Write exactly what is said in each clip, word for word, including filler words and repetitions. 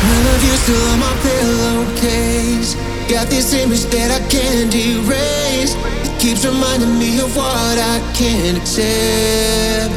Smell of you still on my pillowcase. Got this image that I can't erase. It keeps reminding me of what I can't accept.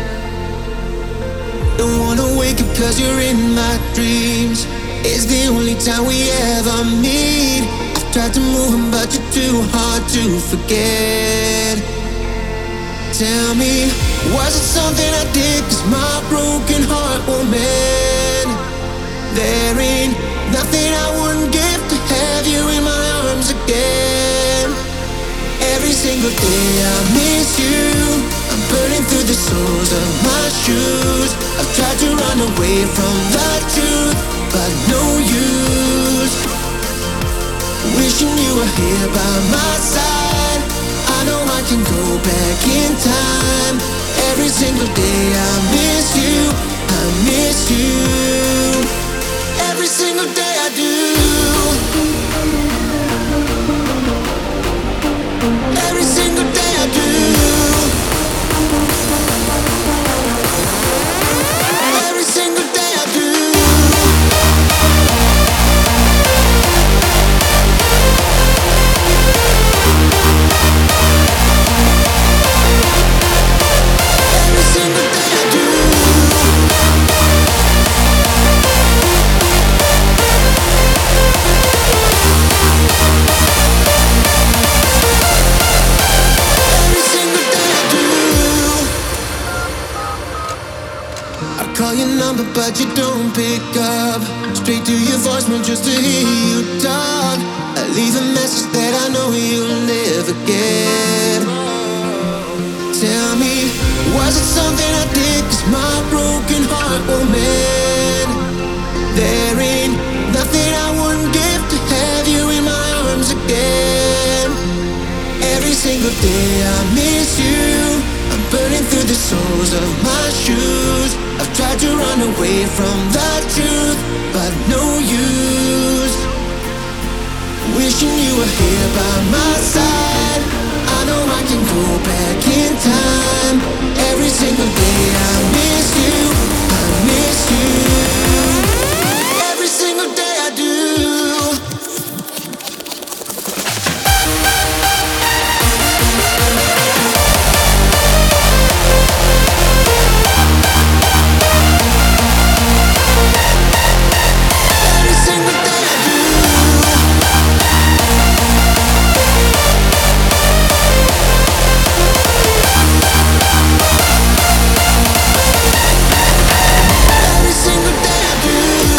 Don't wanna wake up cause you're in my dreams. It's the only time we ever meet. I've tried to move on but you're too hard to forget. Tell me, was it something I did? Cause my broken heart won't mend. There ain't nothing I wouldn't give to have you in my arms again. Every single day I miss you. I'm burning through the soles of my shoes. I've tried to run away from the truth, but no use. Wishing you were here by my side. I know I can go back in time. Every single day I miss you, I miss you. Every single day I do. Every single day I do. Every single day I do. Every single day I do. Call your number but you don't pick up. Straight to your voicemail just to hear you talk. I leave a message that I know you'll never get. Tell me, was it something I did? Cause my broken heart won't mend. There ain't nothing I wouldn't give to have you in my arms again. Every single day I miss you. I'm burning through the soles of my shoes. I've tried to run away from the truth, but no use. Wishing you were here by my side.